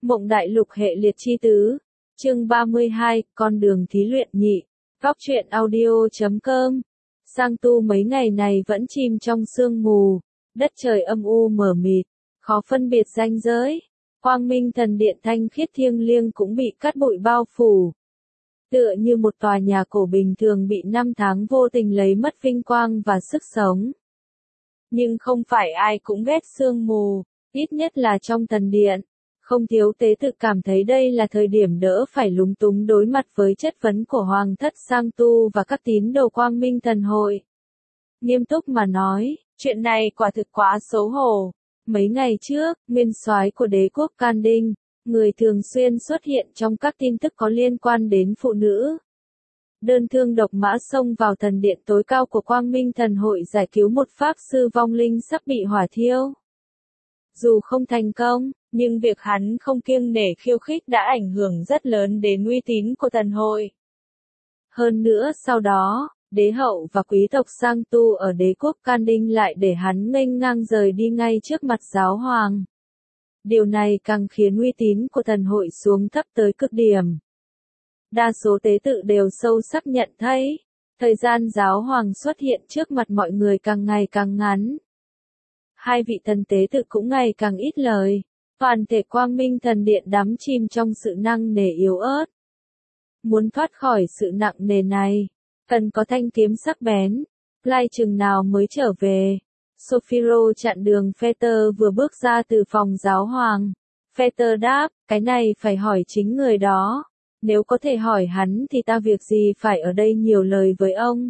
Mộng Đại Lục hệ liệt chi tứ. Chương 32, con đường thí luyện nhị. Góc truyện audio.com. Sang Tu mấy ngày này vẫn chìm trong sương mù, đất trời âm u mờ mịt, khó phân biệt ranh giới. Quang Minh Thần Điện thanh khiết thiêng liêng cũng bị cát bụi bao phủ. Tựa như một tòa nhà cổ bình thường bị năm tháng vô tình lấy mất vinh quang và sức sống. Nhưng không phải ai cũng ghét sương mù, ít nhất là trong thần điện. Không thiếu tế tự cảm thấy đây là thời điểm đỡ phải lúng túng đối mặt với chất vấn của Hoàng thất Sang Tu và các tín đồ Quang Minh Thần Hội. Nghiêm túc mà nói, chuyện này quả thực quá xấu hổ. Mấy ngày trước, nguyên soái của đế quốc Can Đinh, người thường xuyên xuất hiện trong các tin tức có liên quan đến phụ nữ. Đơn thương độc mã xông vào thần điện tối cao của Quang Minh Thần Hội giải cứu một pháp sư vong linh sắp bị hỏa thiêu. Dù không thành công, nhưng việc hắn không kiêng nể khiêu khích đã ảnh hưởng rất lớn đến uy tín của thần hội. Hơn nữa sau đó, đế hậu và quý tộc Sang Tu ở đế quốc Can Đinh lại để hắn nghênh ngang rời đi ngay trước mặt giáo hoàng. Điều này càng khiến uy tín của thần hội xuống thấp tới cực điểm. Đa số tế tự đều sâu sắc nhận thấy, thời gian giáo hoàng xuất hiện trước mặt mọi người càng ngày càng ngắn. Hai vị thần tế tự cũng ngày càng ít lời, toàn thể Quang Minh Thần Điện đắm chìm trong sự nặng nề yếu ớt. Muốn thoát khỏi sự nặng nề này, cần có thanh kiếm sắc bén. Lai chừng nào mới trở về? Sophiro chặn đường Peter vừa bước ra từ phòng giáo hoàng. Peter đáp, cái này phải hỏi chính người đó. Nếu có thể hỏi hắn thì ta việc gì phải ở đây nhiều lời với ông.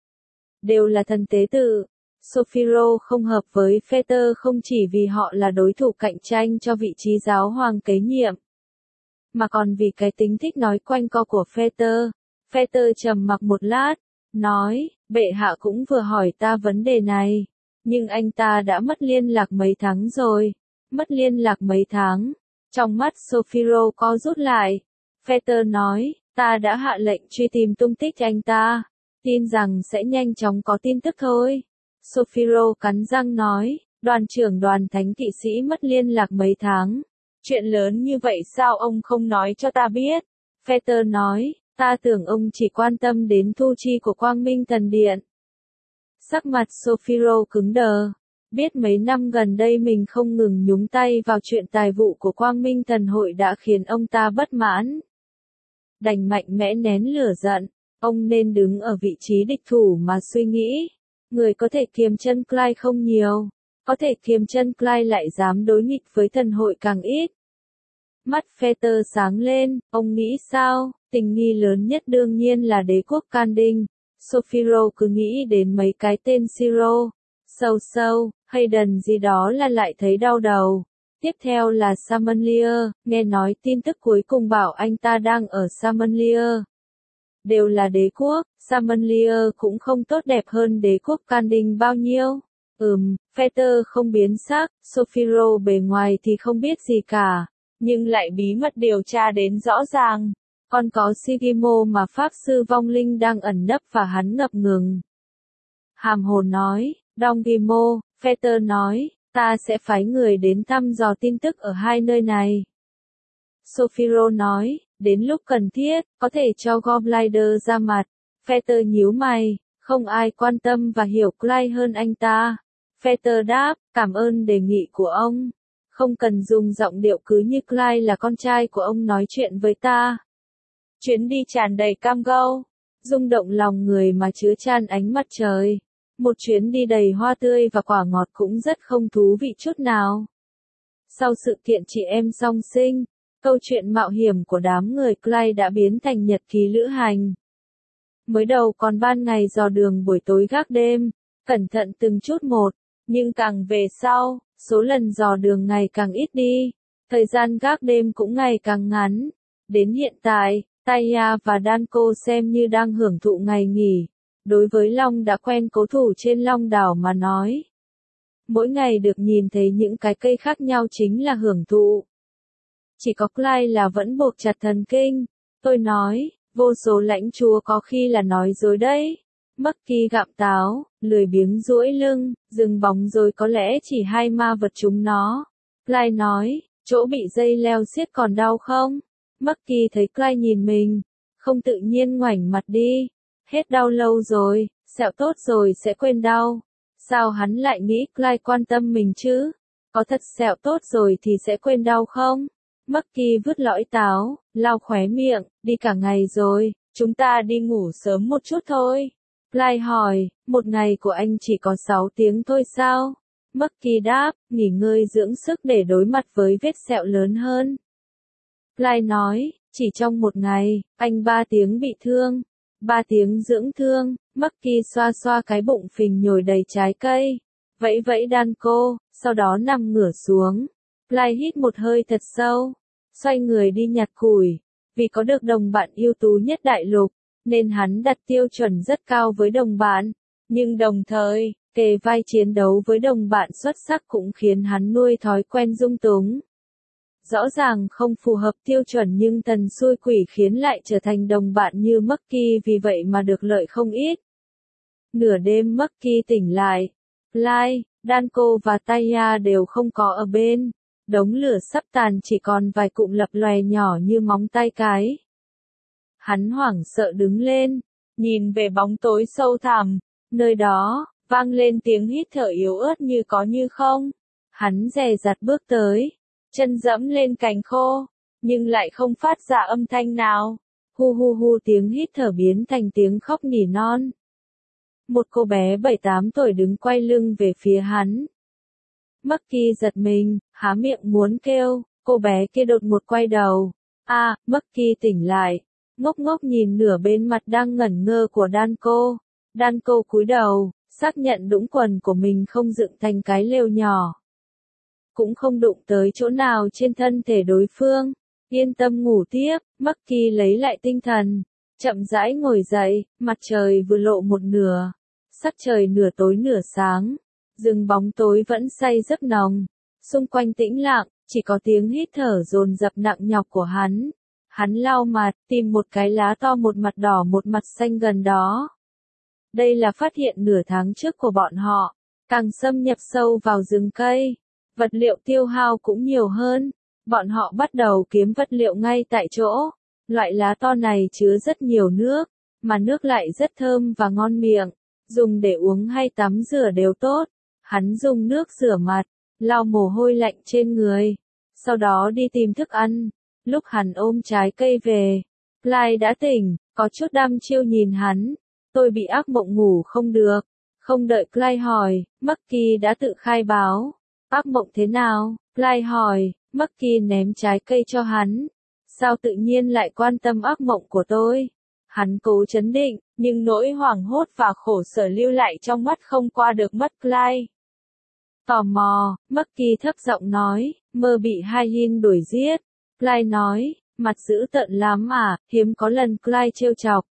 Đều là thần tế tự. Sophiro không hợp với Peter không chỉ vì họ là đối thủ cạnh tranh cho vị trí giáo hoàng kế nhiệm, mà còn vì cái tính thích nói quanh co của Peter. Peter trầm mặc một lát, nói, bệ hạ cũng vừa hỏi ta vấn đề này, nhưng anh ta đã mất liên lạc mấy tháng rồi. Mất liên lạc mấy tháng? Trong mắt Sophiro co rút lại. Peter nói, ta đã hạ lệnh truy tìm tung tích anh ta, tin rằng sẽ nhanh chóng có tin tức thôi. Sophiro cắn răng nói, đoàn trưởng đoàn thánh kỵ sĩ mất liên lạc mấy tháng. Chuyện lớn như vậy sao ông không nói cho ta biết? Peter nói, ta tưởng ông chỉ quan tâm đến thu chi của Quang Minh Thần Điện. Sắc mặt Sophiro cứng đờ. Biết mấy năm gần đây mình không ngừng nhúng tay vào chuyện tài vụ của Quang Minh Thần Hội đã khiến ông ta bất mãn. Đành mạnh mẽ nén lửa giận, ông nên đứng ở vị trí địch thủ mà suy nghĩ. Người có thể kiềm chân Clyde không nhiều, có thể kiềm chân Clyde lại dám đối nghịch với thần hội càng ít. Mắt Peter sáng lên, ông nghĩ sao? Tình nghi lớn nhất đương nhiên là đế quốc Can Đinh. Sophiro cứ nghĩ đến mấy cái tên Siro, Sâu, Hayden gì đó là lại thấy đau đầu. Tiếp theo là Samanlier, nghe nói tin tức cuối cùng bảo anh ta đang ở Samanlier. Đều là đế quốc, Samanlier cũng không tốt đẹp hơn đế quốc Can Đinh bao nhiêu. Peter không biến sắc, Sophiro bề ngoài thì không biết gì cả, nhưng lại bí mật điều tra đến rõ ràng. Còn có Sigimo mà pháp sư vong linh đang ẩn nấp và hắn ngập ngừng. Hàm hồn nói, Dongimo, Peter nói, ta sẽ phái người đến thăm dò tin tức ở hai nơi này. Sophiro nói, đến lúc cần thiết, có thể cho Goblider ra mặt. Peter nhíu mày, không ai quan tâm và hiểu Clyde hơn anh ta. Peter đáp, cảm ơn đề nghị của ông. Không cần dùng giọng điệu cứ như Clyde là con trai của ông nói chuyện với ta. Chuyến đi tràn đầy cam go, rung động lòng người mà chứa chan ánh mặt trời. Một chuyến đi đầy hoa tươi và quả ngọt cũng rất không thú vị chút nào. Sau sự kiện chị em song sinh, câu chuyện mạo hiểm của đám người Clyde đã biến thành nhật ký lữ hành. Mới đầu còn ban ngày dò đường buổi tối gác đêm, cẩn thận từng chút một, nhưng càng về sau, số lần dò đường ngày càng ít đi, thời gian gác đêm cũng ngày càng ngắn. Đến hiện tại, Taya và Danko xem như đang hưởng thụ ngày nghỉ. Đối với Long đã quen cố thủ trên Long đảo mà nói. Mỗi ngày được nhìn thấy những cái cây khác nhau chính là hưởng thụ. Chỉ có Clyde là vẫn buộc chặt thần kinh. Tôi nói, vô số lãnh chúa có khi là nói dối đấy. Bucky gặm táo, lười biếng duỗi lưng, dừng bóng rồi có lẽ chỉ hai ma vật chúng nó. Clyde nói, Chỗ bị dây leo siết còn đau không? Bucky thấy Clyde nhìn mình, không tự nhiên ngoảnh mặt đi. Hết đau lâu rồi, sẹo tốt rồi sẽ quên đau. Sao hắn lại nghĩ Clyde quan tâm mình chứ? Có thật sẹo tốt rồi thì sẽ quên đau không? Bucky vứt lõi táo, lau khóe miệng, đi cả ngày rồi, chúng ta đi ngủ sớm một chút thôi. Clyde hỏi, một ngày của anh chỉ có 6 tiếng thôi sao? Bucky đáp, nghỉ ngơi dưỡng sức để đối mặt với vết sẹo lớn hơn. Clyde nói, chỉ trong một ngày, anh 3 tiếng bị thương, 3 tiếng dưỡng thương. Bucky xoa xoa cái bụng phình nhồi đầy trái cây, vẫy vẫy đan cô, sau đó nằm ngửa xuống. Clyde hít một hơi thật sâu, xoay người đi nhặt củi. Vì có được đồng bạn ưu tú nhất đại lục, nên hắn đặt tiêu chuẩn rất cao với đồng bạn. Nhưng đồng thời, kề vai chiến đấu với đồng bạn xuất sắc cũng khiến hắn nuôi thói quen dung túng. Rõ ràng không phù hợp tiêu chuẩn nhưng thần xui quỷ khiến lại trở thành đồng bạn như Bucky, vì vậy mà được lợi không ít. Nửa đêm Bucky tỉnh lại. Clyde, Danko và Taya đều không có ở bên. Đống lửa sắp tàn chỉ còn vài cụm lập lòe nhỏ như móng tay cái. Hắn hoảng sợ đứng lên, nhìn về bóng tối sâu thẳm. Nơi đó, vang lên tiếng hít thở yếu ớt như có như không. Hắn dè dặt bước tới, chân dẫm lên cành khô, nhưng lại không phát ra âm thanh nào. Hu hu hu, tiếng hít thở biến thành tiếng khóc nỉ non. Một cô bé 7-8 tuổi đứng quay lưng về phía hắn. Bucky giật mình, há miệng muốn kêu, cô bé kia đột ngột quay đầu. Bucky tỉnh lại, ngốc ngốc nhìn nửa bên mặt đang ngẩn ngơ của Danko. Danko cúi đầu, xác nhận đũng quần của mình không dựng thành cái lều nhỏ. Cũng không đụng tới chỗ nào trên thân thể đối phương. Yên tâm ngủ tiếp. Bucky lấy lại tinh thần, chậm rãi ngồi dậy. Mặt trời vừa lộ một nửa, sắc trời nửa tối nửa sáng. Rừng bóng tối vẫn say giấc nồng. Xung quanh tĩnh lặng, chỉ có tiếng hít thở dồn dập nặng nhọc của hắn. Hắn lau mặt, tìm một cái lá to một mặt đỏ một mặt xanh gần đó. Đây là phát hiện nửa tháng trước của bọn họ. Càng xâm nhập sâu vào rừng cây, vật liệu tiêu hao cũng nhiều hơn. Bọn họ bắt đầu kiếm vật liệu ngay tại chỗ. Loại lá to này chứa rất nhiều nước, mà nước lại rất thơm và ngon miệng. Dùng để uống hay tắm rửa đều tốt. Hắn dùng nước rửa mặt, lau mồ hôi lạnh trên người. Sau đó đi tìm thức ăn. Lúc hắn ôm trái cây về, Clyde đã tỉnh, có chút đăm chiêu nhìn hắn. Tôi bị ác mộng ngủ không được. Không đợi Clyde hỏi, Bucky đã tự khai báo. Ác mộng thế nào? Clyde hỏi. Bucky ném trái cây cho hắn. Sao tự nhiên lại quan tâm ác mộng của tôi? Hắn cố trấn định, nhưng nỗi hoảng hốt và khổ sở lưu lại trong mắt không qua được mắt Clyde. Tò mò, Bucky thấp giọng nói, mơ bị Hyin đuổi giết. Clyde nói, mặt dữ tợn lắm à, hiếm có lần Clyde trêu chọc.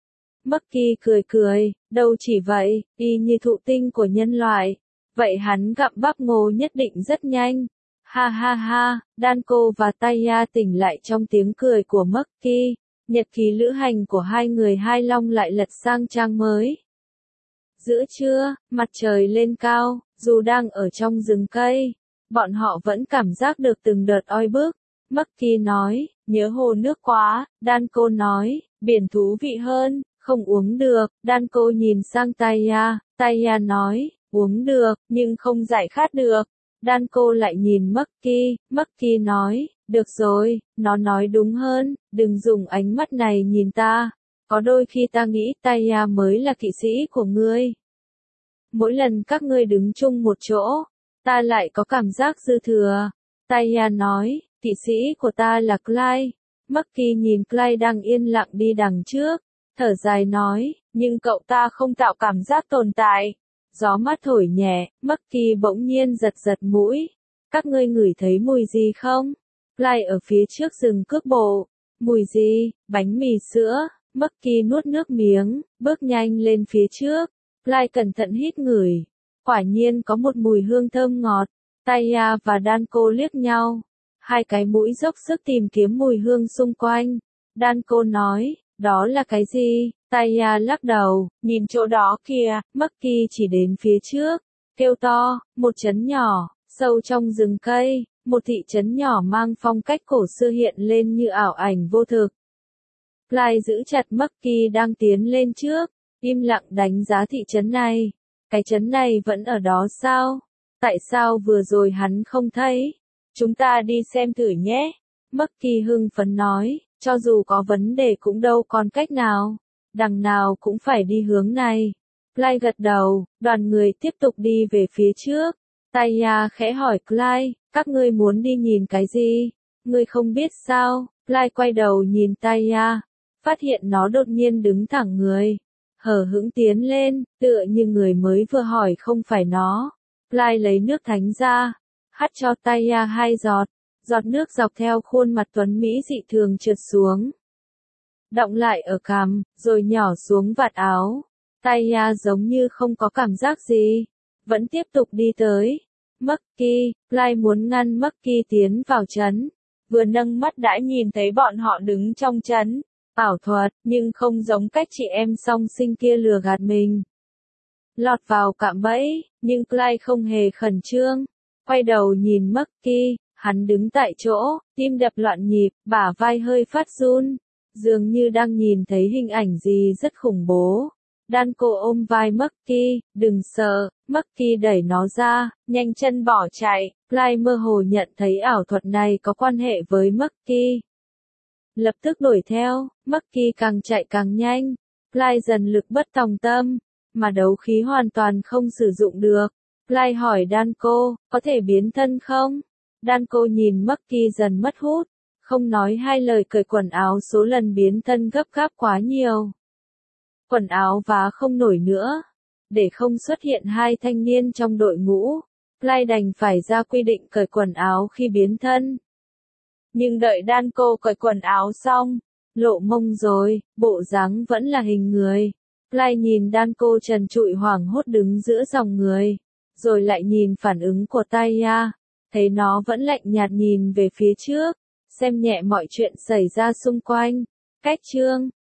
Bucky cười cười, đâu chỉ vậy, y như thụ tinh của nhân loại. Vậy hắn gặm bắp ngô nhất định rất nhanh. Ha ha ha, Danko và Taya tỉnh lại trong tiếng cười của Bucky. Nhật ký lữ hành của hai người hai long lại lật sang trang mới. Giữa trưa, mặt trời lên cao, dù đang ở trong rừng cây, bọn họ vẫn cảm giác được từng đợt oi bức. Bucky nói, nhớ hồ nước quá. Danko nói, biển thú vị hơn, không uống được. Danko nhìn sang Taya. Taya nói, uống được, nhưng không giải khát được. Danko lại nhìn Bucky. Bucky nói, được rồi, nó nói đúng hơn, đừng dùng ánh mắt này nhìn ta. Có đôi khi ta nghĩ Taya mới là kỵ sĩ của ngươi. Mỗi lần các ngươi đứng chung một chỗ, ta lại có cảm giác dư thừa. Taya nói, kỵ sĩ của ta là Clyde. Bucky nhìn Clyde đang yên lặng đi đằng trước, thở dài nói, nhưng cậu ta không tạo cảm giác tồn tại. Gió mát thổi nhẹ, Bucky bỗng nhiên giật giật mũi. Các ngươi ngửi thấy mùi gì không? Clyde ở phía trước dừng cước bộ. Mùi gì? Bánh mì sữa. Bucky nuốt nước miếng, bước nhanh lên phía trước. Clyde cẩn thận hít ngửi. Quả nhiên có một mùi hương thơm ngọt. Taya và Danko liếc nhau. Hai cái mũi dốc sức tìm kiếm mùi hương xung quanh. Danko nói, đó là cái gì? Taya lắc đầu, nhìn chỗ đó kìa. Bucky chỉ đến phía trước, kêu to, một trấn nhỏ, sâu trong rừng cây, một thị trấn nhỏ mang phong cách cổ xưa hiện lên như ảo ảnh vô thực. Clyde giữ chặt Bucky đang tiến lên trước, im lặng đánh giá thị trấn này. Cái trấn này vẫn ở đó sao? Tại sao vừa rồi hắn không thấy? Chúng ta đi xem thử nhé. Bucky hưng phấn nói, cho dù có vấn đề cũng đâu còn cách nào. Đằng nào cũng phải đi hướng này. Clyde gật đầu, đoàn người tiếp tục đi về phía trước. Taya khẽ hỏi Clyde, các ngươi muốn đi nhìn cái gì? Ngươi không biết sao? Clyde quay đầu nhìn Taya, phát hiện nó đột nhiên đứng thẳng người, hờ hững tiến lên, tựa như người mới vừa hỏi không phải nó. Clyde lấy nước thánh ra, hắt cho Taya 2 giọt, giọt nước dọc theo khuôn mặt tuấn mỹ dị thường trượt xuống, đọng lại ở cằm, rồi nhỏ xuống vạt áo. Taya giống như không có cảm giác gì, vẫn tiếp tục đi tới. Bucky, Clyde muốn ngăn Bucky tiến vào trấn, vừa nâng mắt đã nhìn thấy bọn họ đứng trong trấn. Ảo thuật, nhưng không giống cách chị em song sinh kia lừa gạt mình. Lọt vào cạm bẫy, nhưng Clyde không hề khẩn trương. Quay đầu nhìn Bucky, hắn đứng tại chỗ, tim đập loạn nhịp, bả vai hơi phát run, dường như đang nhìn thấy hình ảnh gì rất khủng bố. Danko ôm vai Bucky, đừng sợ. Bucky đẩy nó ra, nhanh chân bỏ chạy. Clyde mơ hồ nhận thấy ảo thuật này có quan hệ với Bucky. Lập tức đuổi theo, Bucky càng chạy càng nhanh. Clyde dần lực bất tòng tâm, mà đấu khí hoàn toàn không sử dụng được. Clyde hỏi Danko, có thể biến thân không? Danko nhìn Bucky dần mất hút, không nói hai lời cởi quần áo, số lần biến thân gấp gáp quá nhiều. Quần áo vá không nổi nữa. Để không xuất hiện hai thanh niên trong đội ngũ, Clyde đành phải ra quy định cởi quần áo khi biến thân. Nhưng đợi Danko cởi quần áo xong, lộ mông rồi, bộ dáng vẫn là hình người. Clyde nhìn Danko trần trụi hoảng hốt đứng giữa dòng người, rồi lại nhìn phản ứng của Taya, thấy nó vẫn lạnh nhạt nhìn về phía trước, xem nhẹ mọi chuyện xảy ra xung quanh. Cách chương